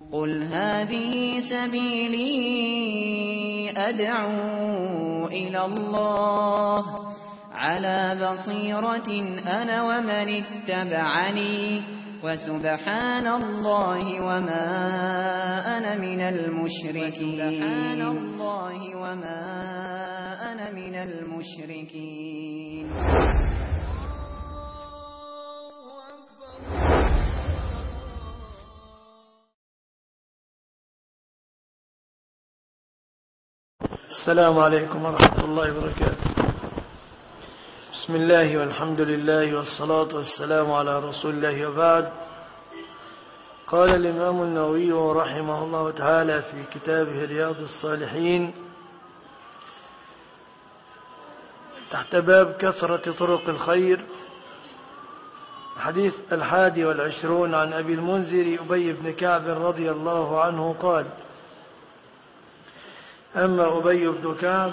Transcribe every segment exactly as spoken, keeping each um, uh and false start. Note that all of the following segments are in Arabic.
قل هذه سبيلي أدعو إلى الله على بصيرة أنا ومن اتبعني وسبحان الله وما أنا من المشركين وسبحان الله وما أنا من المشركين. السلام عليكم ورحمة الله وبركاته. بسم الله والحمد لله والصلاة والسلام على رسول الله وبعد. قال الإمام النووي رحمه الله تعالى في كتابه رياض الصالحين تحت باب كثرة طرق الخير، حديث الحادي والعشرون عن أبي المنذر أبي بن كعب رضي الله عنه قال: أما أبي بن كعب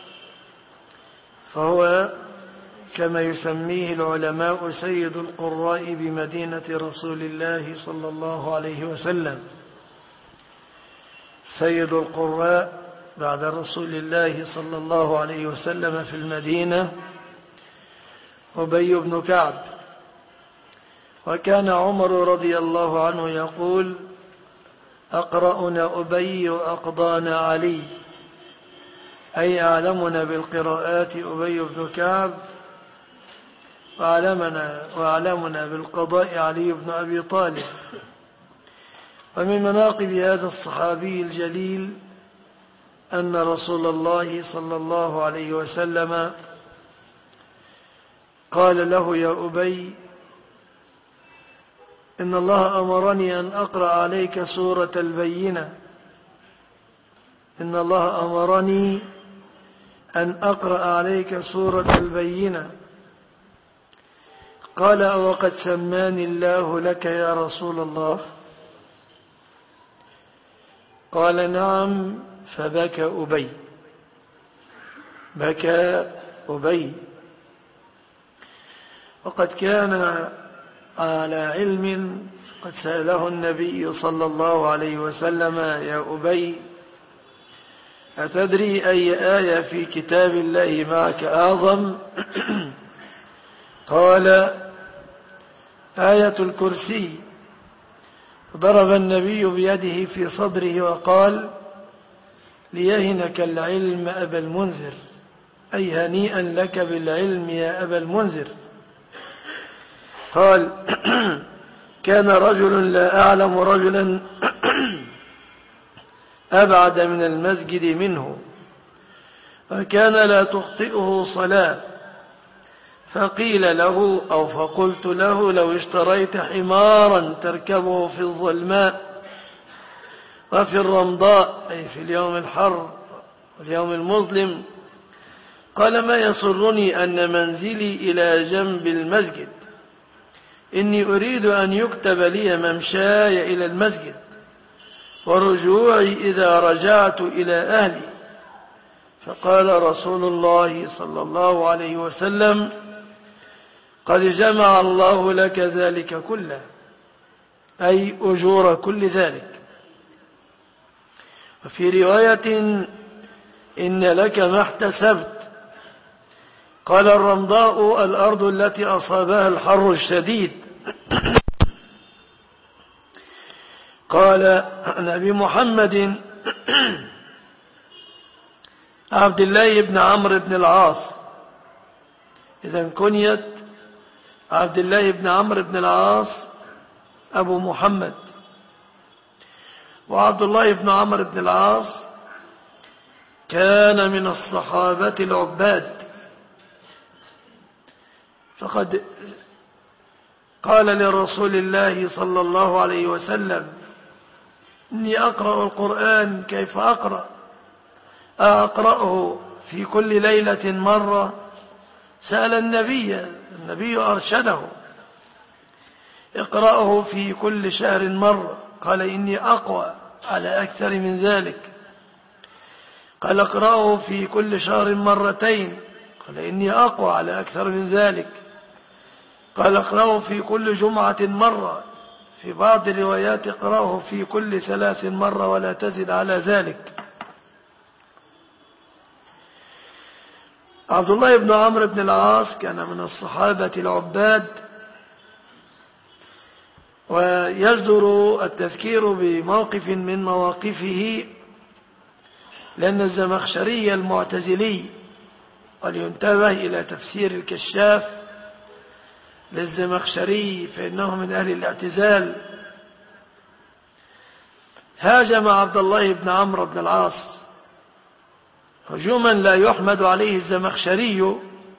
فهو كما يسميه العلماء سيد القراء بمدينة رسول الله صلى الله عليه وسلم، سيد القراء بعد رسول الله صلى الله عليه وسلم في المدينة أبي بن كعب. وكان عمر رضي الله عنه يقول: أقرأنا أبي وأقضانا علي، أي أعلمنا بالقراءات أبي بن كعب، وأعلمنا, وأعلمنا بالقضاء علي بن أبي طالب. ومن مناقب هذا الصحابي الجليل أن رسول الله صلى الله عليه وسلم قال له: يا أبي، إن الله أمرني أن أقرأ عليك سورة البينة، إن الله أمرني أن أقرأ عليك سورة البينة. قال: أوقد سماني الله لك يا رسول الله؟ قال: نعم. فبكى أبي، بكى أبي. وقد كان على علم، قد سأله النبي صلى الله عليه وسلم: يا أبي، أتدري أي آية في كتاب الله معك أعظم؟ قال: آية الكرسي. ضرب النبي بيده في صدره وقال: ليهنك العلم أبا المنذر، أي هنيئا لك بالعلم يا أبا المنذر. قال: كان رجل لا أعلم رجلا أبعد من المسجد منه، وكان لا تخطئه صلاة، فقيل له أو فقلت له: لو اشتريت حمارا تركبه في الظلماء وفي الرمضاء، أي في اليوم الحر واليوم المظلم. قال: ما يسرني أن منزلي إلى جنب المسجد، إني أريد أن يكتب لي ممشاي إلى المسجد ورجوعي إذا رجعت إلى أهلي. فقال رسول الله صلى الله عليه وسلم: قد جمع الله لك ذلك كله، أي أجور كل ذلك. وفي رواية: إن لك ما احتسبت. قال: الرمضاء الأرض التي أصابها الحر الشديد. قال نبي محمد عبد الله بن عمرو بن العاص، إذن كنيت عبد الله بن عمرو بن العاص أبو محمد. وعبد الله بن عمرو بن العاص كان من الصحابة العباد، فقد قال لرسول الله صلى الله عليه وسلم: إني أقرأ القرآن، كيف أقرأ؟ أقرأه في كل ليلة مرة؟ سأل النبي، النبي أرشده: اقرأه في كل شهر مرة. قال: إني أقوى على أكثر من ذلك. قال: اقرأه في كل شهر مرتين. قال: إني أقوى على أكثر من ذلك. قال: اقرأه في كل جمعة مرة. في بعض الروايات اقرأه في كل ثلاث مرة ولا تزد على ذلك. عبد الله بن عمرو بن العاص كان من الصحابة العباد، ويجدر التذكير بموقف من مواقفه لأن الزمخشري المعتزلي، ولينتبه إلى تفسير الكشاف للزمخشري فإنه من أهل الاعتزال، هاجم عبد الله بن عمرو بن العاص هجوما لا يحمد عليه الزمخشري،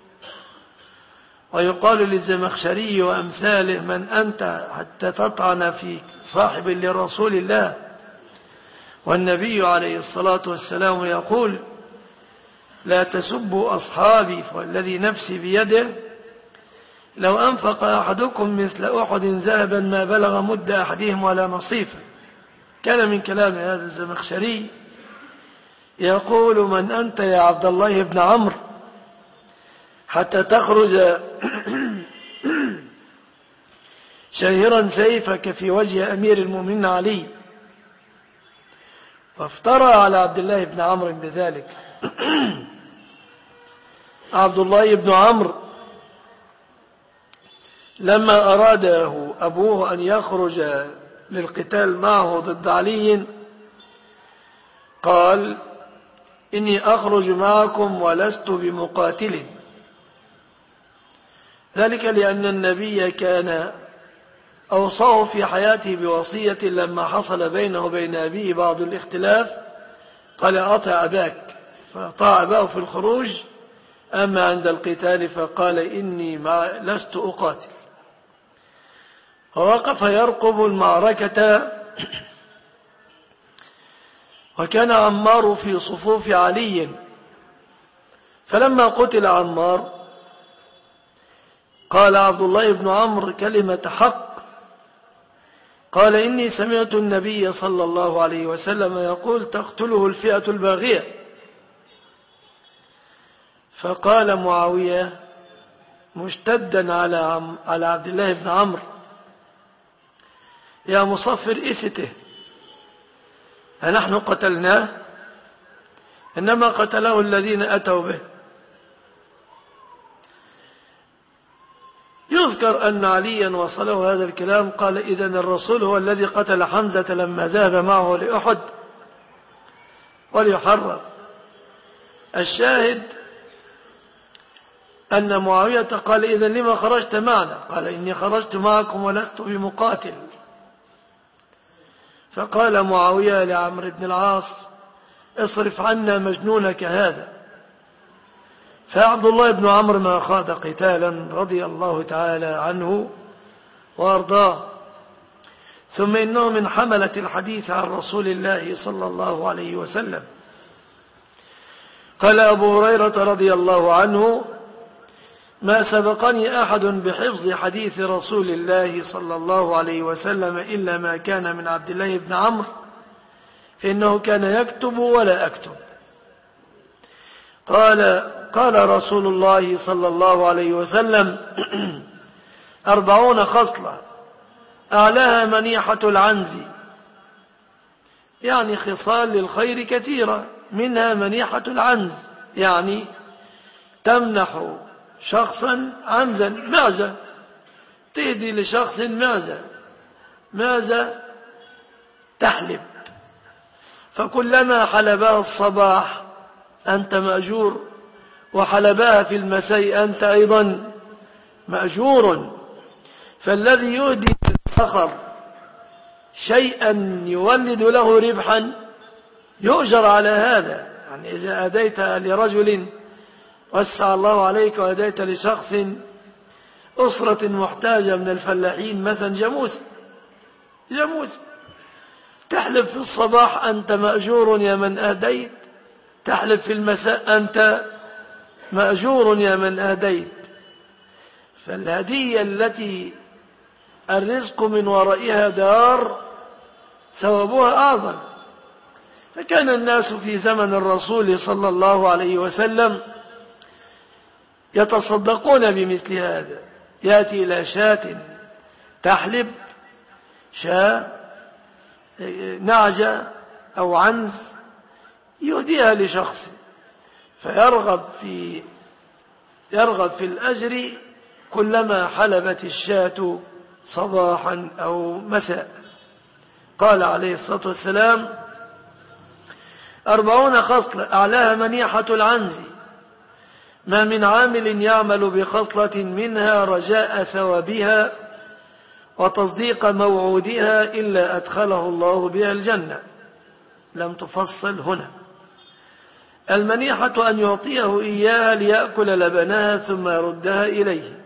ويقال للزمخشري وأمثاله: من أنت حتى تطعن في صاحب لرسول الله، والنبي عليه الصلاة والسلام يقول: لا تسبوا أصحابي، فالذي نفسي بيده لو أنفق أحدكم مثل أحد ذهبا ما بلغ مد أحدهم ولا نصيفا. كان من كلام هذا الزمخشري يقول: من أنت يا عبد الله بن عمرو حتى تخرج شاهرا سيفك في وجه أمير المؤمنين علي. فافترى على عبد الله بن عمرو بذلك. عبد الله بن عمرو لما أراده أبوه أن يخرج للقتال معه ضد علي قال: إني أخرج معكم ولست بمقاتل، ذلك لأن النبي كان أوصاه في حياته بوصية لما حصل بينه وبين أبيه بعض الاختلاف قال: أطع أباك، فأطاع أباه في الخروج، أما عند القتال فقال: إني ما لست أقاتل. ووقف يرقب المعركة، وكان عمار في صفوف علي، فلما قتل عمار قال عبد الله بن عمرو كلمة حق، قال: إني سمعت النبي صلى الله عليه وسلم يقول: تقتله الفئة الباغية. فقال معاوية مشتدا على على عبد الله بن عمرو: يا مصفر إسته، أنحن قتلناه؟ إنما قتله الذين أتوا به. يذكر أن عليا وصله هذا الكلام قال: إذن الرسول هو الذي قتل حمزة لما ذهب معه لأحد وليحرر. الشاهد أن معاوية قال: إذن لما خرجت معنا؟ قال: إني خرجت معكم ولست بمقاتل. فقال معاوية لعمرو بن العاص: اصرف عنا مجنونك هذا. فعبد الله بن عمرو ما خاض قتالا رضي الله تعالى عنه وارضاه. ثم إنه من حملة الحديث عن رسول الله صلى الله عليه وسلم. قال أبو هريرة رضي الله عنه: ما سبقني أحد بحفظ حديث رسول الله صلى الله عليه وسلم إلا ما كان من عبد الله بن عمرو، فإنه كان يكتب ولا أكتب. قال قال رسول الله صلى الله عليه وسلم: أربعون خصلة أعلاها منيحة العنز، يعني خصال للخير كثيرة، منها منيحة العنز، يعني تمنح شخصا عنزا، معزة، تهدي لشخص معزة، معزة تحلب، فكلما حلبها الصباح أنت مأجور، وحلبها في المساء أنت أيضا مأجور. فالذي يهدي للآخر شيئا يولد له ربحا يؤجر على هذا. يعني إذا أهديت لرجل وسع الله عليك، وأهديت لشخص أسرة محتاجة من الفلاحين مثلا جاموس جاموس تحلب في الصباح أنت مأجور يا من أهديت، تحلب في المساء أنت مأجور يا من أهديت. فالهدية التي الرزق من ورائها دار ثوابها أعظم. فكان الناس في زمن الرسول صلى الله عليه وسلم يتصدقون بمثل هذا، يأتي إلى شاة تحلب شاة نعجة أو عنز يهديها لشخص فيرغب في يرغب في الأجر كلما حلبت الشاة صباحا أو مساء. قال عليه الصلاة والسلام: أربعون خصلة أعلاها منيحة العنز، ما من عامل يعمل بخصلة منها رجاء ثوابها وتصديق موعودها إلا أدخله الله بها الجنة. لم تفصل هنا. المنيحة أن يعطيه إياها ليأكل لبنها ثم يردها إليه.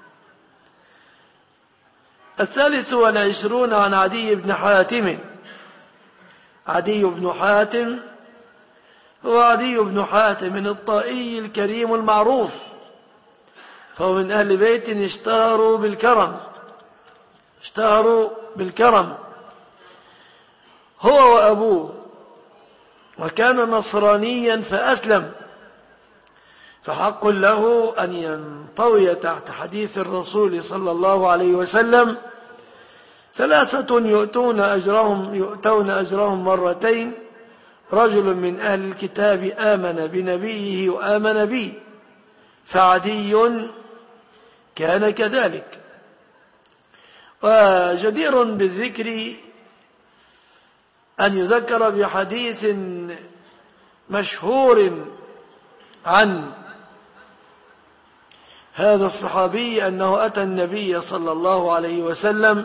الثالث والعشرون عن عدي بن حاتم. عدي بن حاتم هو عدي بن حاتم الطائي الكريم المعروف، فهو من أهل بيت اشتهروا بالكرم اشتهروا بالكرم هو وأبوه، وكان نصرانيا فأسلم، فحق له أن ينطوي تحت حديث الرسول صلى الله عليه وسلم: ثلاثة يؤتون أجرهم, يؤتون أجرهم مرتين، رجل من أهل الكتاب آمن بنبيه وآمن بي، فعدي كان كذلك. وجدير بالذكر أن يذكر بحديث مشهور عن هذا الصحابي أنه أتى النبي صلى الله عليه وسلم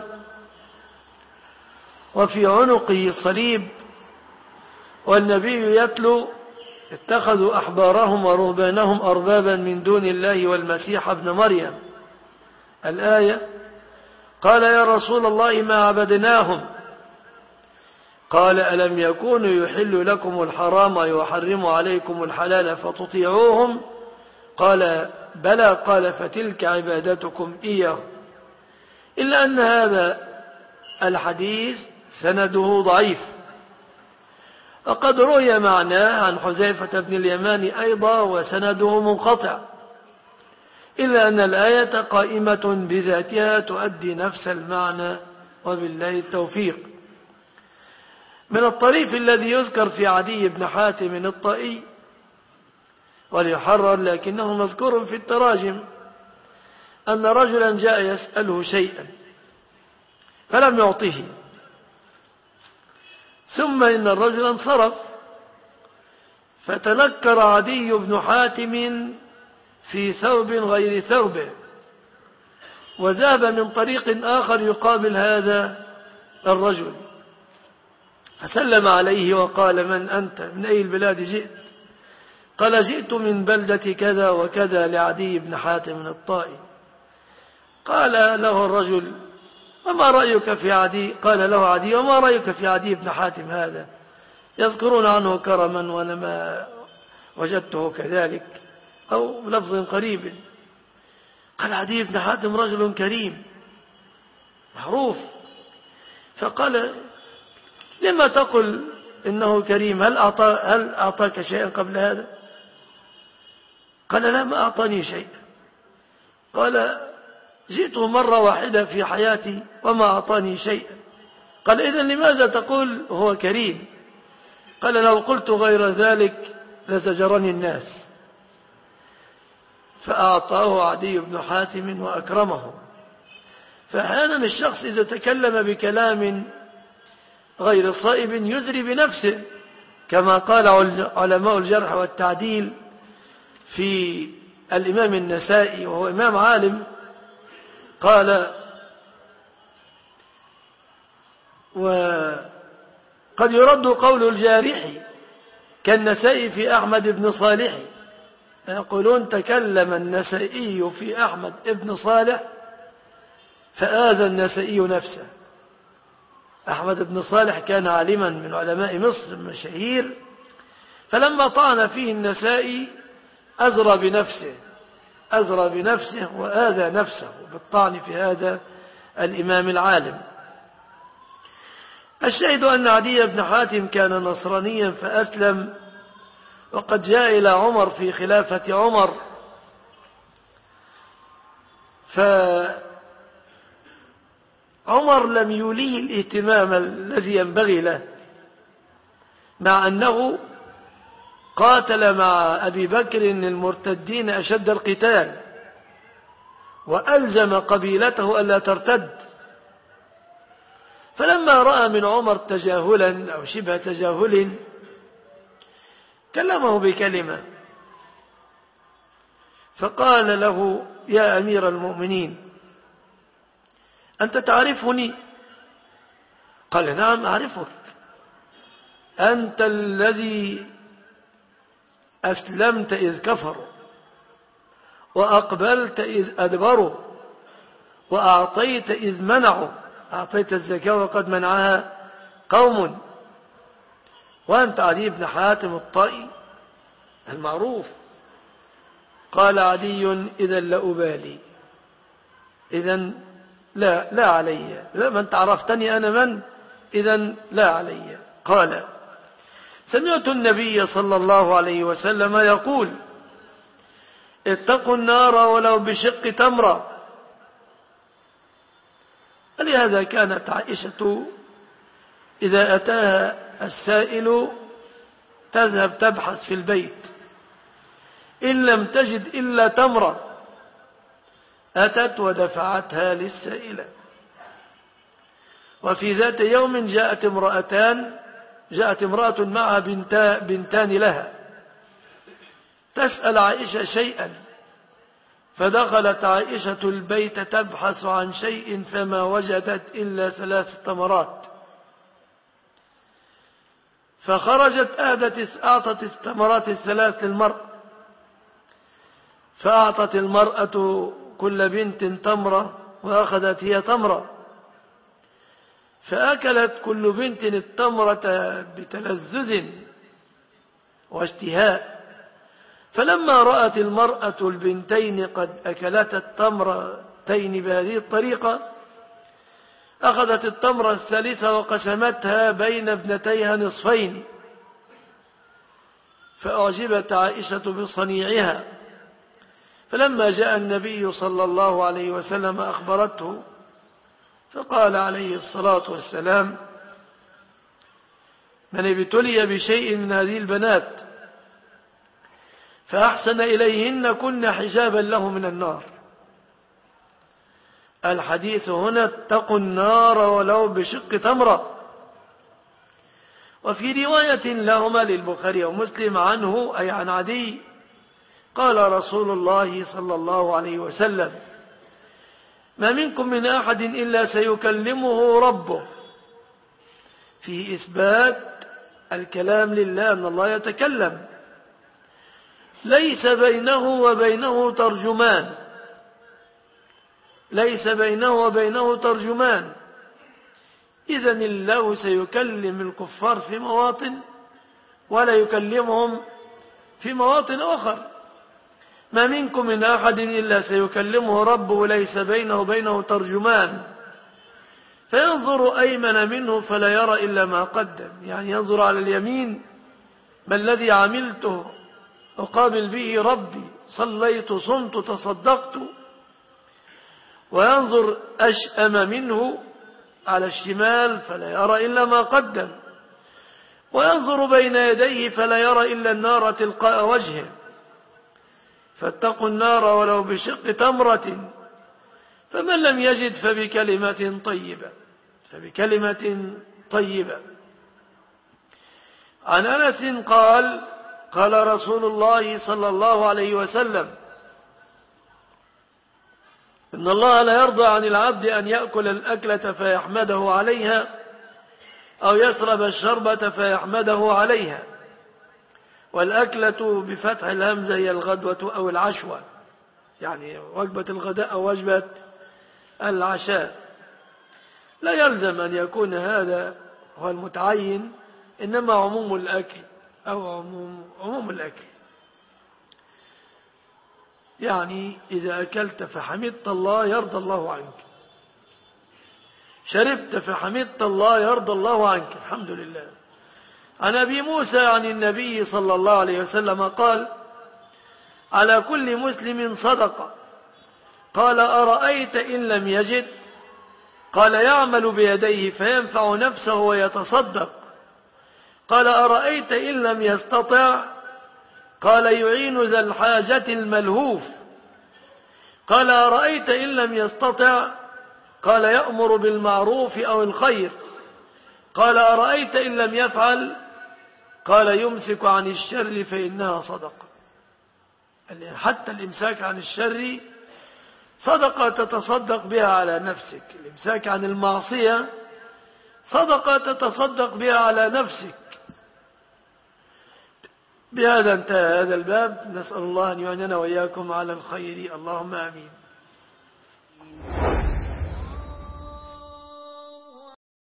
وفي عنقه صليب، والنبي يتلو: اتخذوا أحبارهم ورهبانهم أربابا من دون الله والمسيح ابن مريم، الآية. قال: يا رسول الله ما عبدناهم. قال: ألم يكونوا يحل لكم الحرام ويحرم عليكم الحلال فتطيعوهم؟ قال: بلى. قال: فتلك عبادتكم إياه. إلا أن هذا الحديث سنده ضعيف، وقد روي معناه عن حذيفة بن اليمان أيضا وسنده منقطع، إلا أن الآية قائمة بذاتها تؤدي نفس المعنى، وبالله التوفيق. من الطريف الذي يذكر في عدي بن حاتم الطائي وليحرر لكنه مذكور في التراجم أن رجلا جاء يسأله شيئا فلم يعطه، ثم إن الرجل انصرف، فتنكر عدي بن حاتم في ثوب غير ثوبه، وذهب من طريق آخر يقابل هذا الرجل، فسلم عليه وقال: من أنت؟ من أي البلاد جئت؟ قال: جئت من بلدة كذا وكذا لعدي بن حاتم الطائي. قال له الرجل: وما رأيك في عدي؟ قال له عدي: وما رأيك في عدي بن حاتم هذا؟ يذكرون عنه كرما وأنا ما وجدته كذلك، أو لفظ قريب. قال: عدي بن حاتم رجل كريم معروف. فقال: لما تقول إنه كريم؟ هل أعطى هل أعطاك شيئا قبل هذا؟ قال: لا، ما أعطاني شيئا. قال: جئته مرة واحدة في حياتي وما أعطاني شيئا. قال: إذن لماذا تقول هو كريم؟ قال: لو قلت غير ذلك لزجرني الناس. فأعطاه عدي بن حاتم وأكرمه. فأحيانا الشخص إذا تكلم بكلام غير صائب يزري بنفسه، كما قال علماء الجرح والتعديل في الإمام النسائي وهو إمام عالم، قال: وقد يرد قول الجارح كالنسائي في أحمد بن صالح، يقولون تكلم النسائي في أحمد بن صالح فآذى النسائي نفسه. أحمد بن صالح كان عالما من علماء مصر مشاهير، فلما طعن فيه النسائي أزرى بنفسه أزرى بنفسه وآذى نفسه بالطعن في هذا الإمام العالم. الشاهد أن عدي بن حاتم كان نصرانيا فأسلم، وقد جاء إلى عمر في خلافة عمر عمر لم يوليه الاهتمام الذي ينبغي له، مع أنه قاتل مع أبي بكر المرتدين أشد القتال، وألزم قبيلته ألا ترتد. فلما رأى من عمر تجاهلا أو شبه تجاهل كلمه بكلمة، فقال له: يا أمير المؤمنين، أنت تعرفني؟ قال: نعم أعرفك، أنت الذي أسلمت إذ كفروا، وأقبلت إذ أدبروا، وأعطيت إذ منعوا، أعطيت الزكاة وقد منعها قوم، وأنت عدي بن حاتم الطائي المعروف. قال عدي: إذا لأبالي، إذا لا, لا علي، من تعرفتني أنا من، إذا لا علي. قال: سمعت النبي صلى الله عليه وسلم يقول: اتقوا النار ولو بشق تمرة. لهذا كانت عائشة إذا أتاها السائل تذهب تبحث في البيت، إن لم تجد إلا تمرة أتت ودفعتها للسائلة. وفي ذات يوم جاءت امرأتان جاءت امرأة معها بنتا بنتان لها تسأل عائشة شيئا، فدخلت عائشة البيت تبحث عن شيء فما وجدت إلا ثلاث تمرات، فخرجت أعطت التمرات الثلاث للمرأة، فأعطت المرأة كل بنت تمرة وأخذت هي تمرة، فأكلت كل بنت التمرة بتلذذ واشتهاء. فلما رأت المرأة البنتين قد أكلتا التمرتين بهذه الطريقة، أخذت التمرة الثالثة وقسمتها بين ابنتيها نصفين، فأعجبت عائشة بصنيعها. فلما جاء النبي صلى الله عليه وسلم أخبرته، فقال عليه الصلاة والسلام: من ابتلي بشيء من هذه البنات فأحسن إليهن كن حجابا له من النار. الحديث هنا: اتقوا النار ولو بشق تمرة. وفي رواية لهما للبخاري ومسلم عنه أي عن عدي قال رسول الله صلى الله عليه وسلم: ما منكم من أحد إلا سيكلمه ربه، في إثبات الكلام لله أن الله يتكلم، ليس بينه وبينه ترجمان ليس بينه وبينه ترجمان إذن الله سيكلم الكفار في مواطن ولا يكلمهم في مواطن أخر. ما منكم من أحد إلا سيكلمه ربه ليس بينه وبينه ترجمان، فينظر أيمن منه فلا يرى إلا ما قدم، يعني ينظر على اليمين: ما الذي عملته أقابل به ربي، صليت صمت تصدقت. وينظر أشأم منه على الشمال فلا يرى إلا ما قدم، وينظر بين يديه فلا يرى إلا النار تلقاء وجهه. فاتقوا النار ولو بشق تمرة، فمن لم يجد فبكلمة طيبة فبكلمة طيبة. عن أنس قال: قال رسول الله صلى الله عليه وسلم: إن الله لا يرضى عن العبد أن يأكل الأكلة فيحمده عليها، أو يشرب الشربة فيحمده عليها. والأكلة بفتح الهمزة هي الغدوة أو العشوة، يعني وجبة الغداء أو وجبة العشاء. لا يلزم أن يكون هذا هو المتعين، إنما عموم الأكل أو عموم, عموم الأكل. يعني إذا أكلت فحمدت الله يرضى الله عنك، شربت فحمدت الله يرضى الله عنك، الحمد لله. عن أبي موسى عن النبي صلى الله عليه وسلم قال: على كل مسلم صدقة. قال: أرأيت إن لم يجد؟ قال يعمل بيديه فينفع نفسه ويتصدق. قال أرأيت إن لم يستطع؟ قال يعين ذا الحاجة الملهوف. قال أرأيت إن لم يستطع؟ قال يأمر بالمعروف أو الخير. قال أرأيت إن لم يفعل؟ قال يمسك عن الشر فإنها صدقة. حتى الإمساك عن الشر صدقة تتصدق بها على نفسك. الإمساك عن المعصية صدقة تتصدق بها على نفسك. بهذا انتهى هذا الباب. نسأل الله أن يعنينا وإياكم على الخير. اللهم آمين.